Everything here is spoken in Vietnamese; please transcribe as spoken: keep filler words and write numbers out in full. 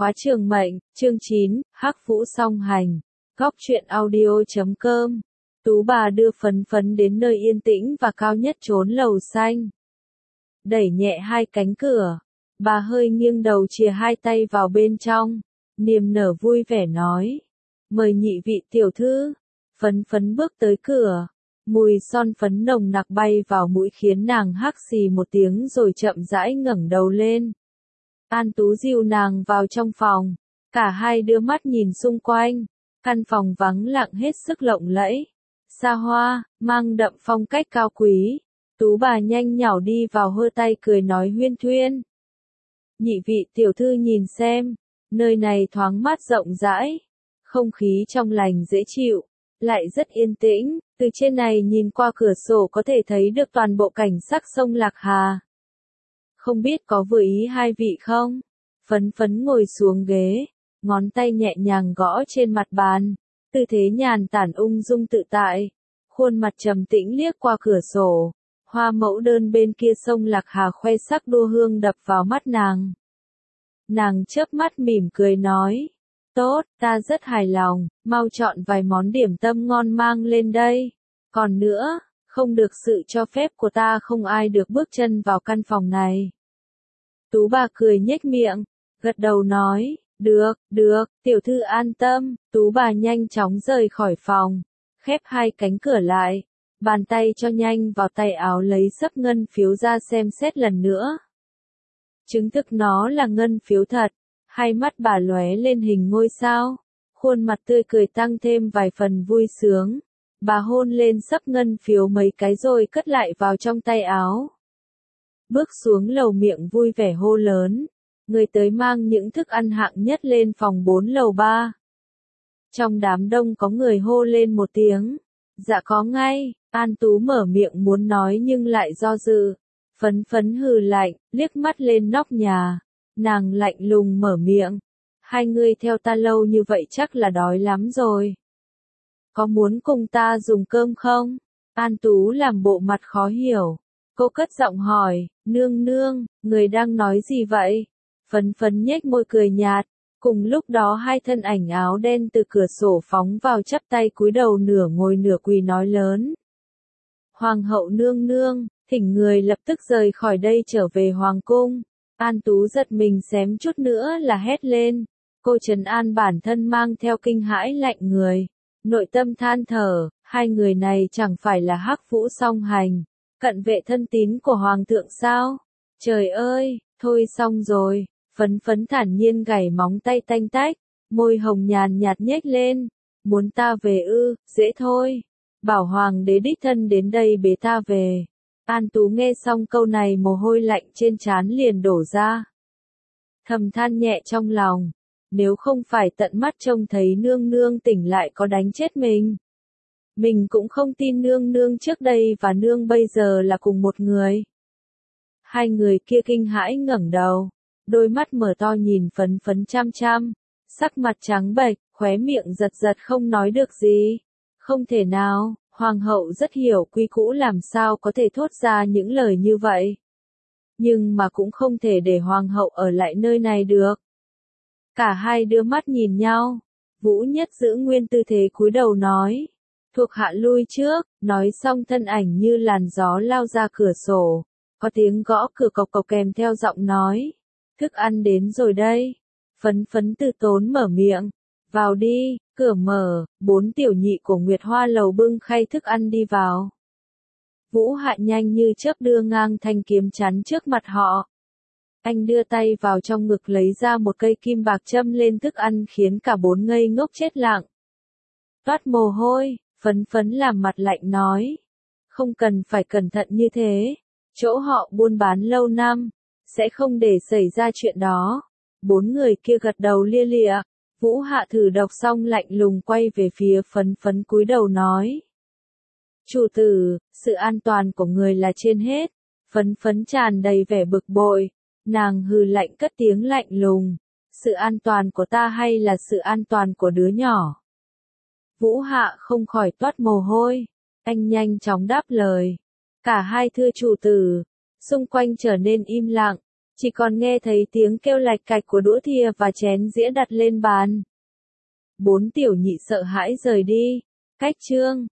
Khóa trường mệnh, chương chín, Hắc Vũ song hành. Góc truyện audio chấm com. Tú bà đưa Phấn Phấn đến nơi yên tĩnh và cao nhất chốn lầu xanh. Đẩy nhẹ hai cánh cửa, bà hơi nghiêng đầu chìa hai tay vào bên trong, niềm nở vui vẻ nói: "Mời nhị vị tiểu thư." Phấn Phấn bước tới cửa, mùi son phấn nồng nặc bay vào mũi khiến nàng hắc xì một tiếng rồi chậm rãi ngẩng đầu lên. An Tú dìu nàng vào trong phòng, cả hai đưa mắt nhìn xung quanh, căn phòng vắng lặng hết sức lộng lẫy, xa hoa, mang đậm phong cách cao quý. Tú bà nhanh nhảu đi vào hơ tay cười nói huyên thuyên: "Nhị vị tiểu thư nhìn xem, nơi này thoáng mát rộng rãi, không khí trong lành dễ chịu, lại rất yên tĩnh, từ trên này nhìn qua cửa sổ có thể thấy được toàn bộ cảnh sắc sông Lạc Hà. Không biết có vừa ý hai vị không?" Phấn Phấn ngồi xuống ghế, ngón tay nhẹ nhàng gõ trên mặt bàn, tư thế nhàn tản ung dung tự tại, khuôn mặt trầm tĩnh liếc qua cửa sổ, hoa mẫu đơn bên kia sông Lạc Hà khoe sắc đua hương đập vào mắt nàng. Nàng chớp mắt mỉm cười nói: "Tốt, ta rất hài lòng, mau chọn vài món điểm tâm ngon mang lên đây. Còn nữa, không được sự cho phép của ta không ai được bước chân vào căn phòng này." Tú bà cười nhếch miệng, gật đầu nói: "Được, được, tiểu thư an tâm." Tú bà nhanh chóng rời khỏi phòng, khép hai cánh cửa lại, bàn tay cho nhanh vào tay áo lấy sấp ngân phiếu ra xem xét lần nữa. Chứng thực nó là ngân phiếu thật, hai mắt bà lóe lên hình ngôi sao, khuôn mặt tươi cười tăng thêm vài phần vui sướng. Bà hôn lên sấp ngân phiếu mấy cái rồi cất lại vào trong tay áo. Bước xuống lầu miệng vui vẻ hô lớn: "Người tới mang những thức ăn hạng nhất lên phòng bốn lầu ba." Trong đám đông có người hô lên một tiếng: "Dạ có ngay." An Tú mở miệng muốn nói nhưng lại do dự. Phấn Phấn hừ lạnh, liếc mắt lên nóc nhà. Nàng lạnh lùng mở miệng: "Hai người theo ta lâu như vậy chắc là đói lắm rồi. Có muốn cùng ta dùng cơm không?" An Tú làm bộ mặt khó hiểu. Cô cất giọng hỏi: "Nương nương, người đang nói gì vậy?" Phấn Phấn nhếch môi cười nhạt. Cùng lúc đó hai thân ảnh áo đen từ cửa sổ phóng vào chắp tay cúi đầu nửa ngồi nửa quỳ nói lớn: "Hoàng hậu nương nương, thỉnh người lập tức rời khỏi đây trở về hoàng cung." An Tú giật mình xém chút nữa là hét lên. Cô trấn an bản thân mang theo kinh hãi lạnh người, nội tâm than thở, hai người này chẳng phải là Hắc Vũ song hành, cận vệ thân tín của hoàng thượng sao? Trời ơi, thôi xong rồi. Phấn Phấn thản nhiên gảy móng tay tanh tách, môi hồng nhàn nhạt nhếch lên: "Muốn ta về ư, dễ thôi. Bảo hoàng đế đích thân đến đây bế ta về." An Tú nghe xong câu này mồ hôi lạnh trên trán liền đổ ra. Thầm than nhẹ trong lòng, nếu không phải tận mắt trông thấy nương nương tỉnh lại có đánh chết mình. Mình cũng không tin nương nương trước đây và nương bây giờ là cùng một người. Hai người kia kinh hãi ngẩng đầu, đôi mắt mở to nhìn Phấn Phấn chăm chăm, sắc mặt trắng bệch, khóe miệng giật giật không nói được gì. Không thể nào, hoàng hậu rất hiểu quy cũ làm sao có thể thốt ra những lời như vậy. Nhưng mà cũng không thể để hoàng hậu ở lại nơi này được. Cả hai đưa mắt nhìn nhau, Vũ Nhất giữ nguyên tư thế cúi đầu nói: "Thuộc hạ lui trước." Nói xong thân ảnh như làn gió lao ra cửa sổ, có tiếng gõ cửa cộc cộc kèm theo giọng nói: "Thức ăn đến rồi đây." Phấn Phấn từ tốn mở miệng: "Vào đi." Cửa mở, bốn tiểu nhị của Nguyệt Hoa lầu bưng khay thức ăn đi vào. Vũ Hạ nhanh như chớp đưa ngang thanh kiếm chắn trước mặt họ. Anh đưa tay vào trong ngực lấy ra một cây kim bạc châm lên thức ăn khiến cả bốn ngây ngốc chết lặng. Toát mồ hôi, Phấn Phấn làm mặt lạnh nói: "Không cần phải cẩn thận như thế. Chỗ họ buôn bán lâu năm, sẽ không để xảy ra chuyện đó." Bốn người kia gật đầu lia lịa. Vũ Hạ thử đọc xong lạnh lùng quay về phía Phấn Phấn cúi đầu nói: "Chủ tử, sự an toàn của người là trên hết." Phấn Phấn tràn đầy vẻ bực bội, nàng hừ lạnh cất tiếng lạnh lùng: "Sự an toàn của ta hay là sự an toàn của đứa nhỏ?" Vũ Hạ không khỏi toát mồ hôi, anh nhanh chóng đáp lời: "Cả hai thưa chủ tử." Xung quanh trở nên im lặng, chỉ còn nghe thấy tiếng kêu lạch cạch của đũa thìa và chén dĩa đặt lên bàn. Bốn tiểu nhị sợ hãi rời đi. Cách chương